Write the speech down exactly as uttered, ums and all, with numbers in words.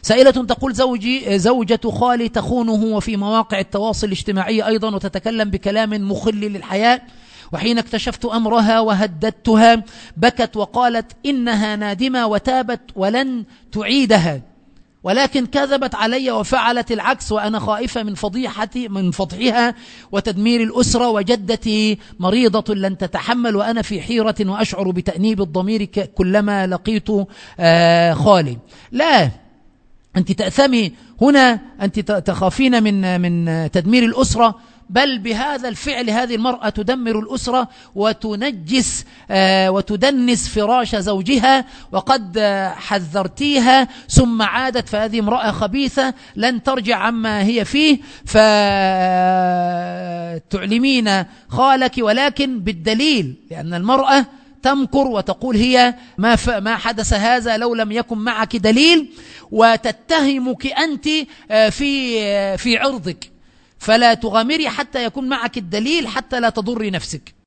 سائلة تقول: زوجي زوجة خالي تخونه وفي مواقع التواصل الاجتماعي أيضا، وتتكلم بكلام مخل للحياة، وحين اكتشفت أمرها وهددتها بكت وقالت إنها نادمة وتابت ولن تعيدها، ولكن كذبت علي وفعلت العكس، وأنا خائفة من فضيحتي من فضحها وتدمير الأسرة، وجدتي مريضة لن تتحمل، وأنا في حيرة وأشعر بتأنيب الضمير كلما لقيت آه خالي. لا، أنت تأثمي هنا، أنت تخافين من من تدمير الأسرة، بل بهذا الفعل هذه المرأة تدمر الأسرة وتنجس آه وتدنس فراش زوجها، وقد آه حذرتيها ثم عادت، فهذه امرأة خبيثة لن ترجع عما هي فيه، فتعلمين خالك ولكن بالدليل، لأن المرأة تمكر وتقول هي ما ما حدث هذا لو لم يكن معك دليل، وتتهمك أنت في في عرضك، فلا تغامري حتى يكون معك الدليل حتى لا تضري نفسك.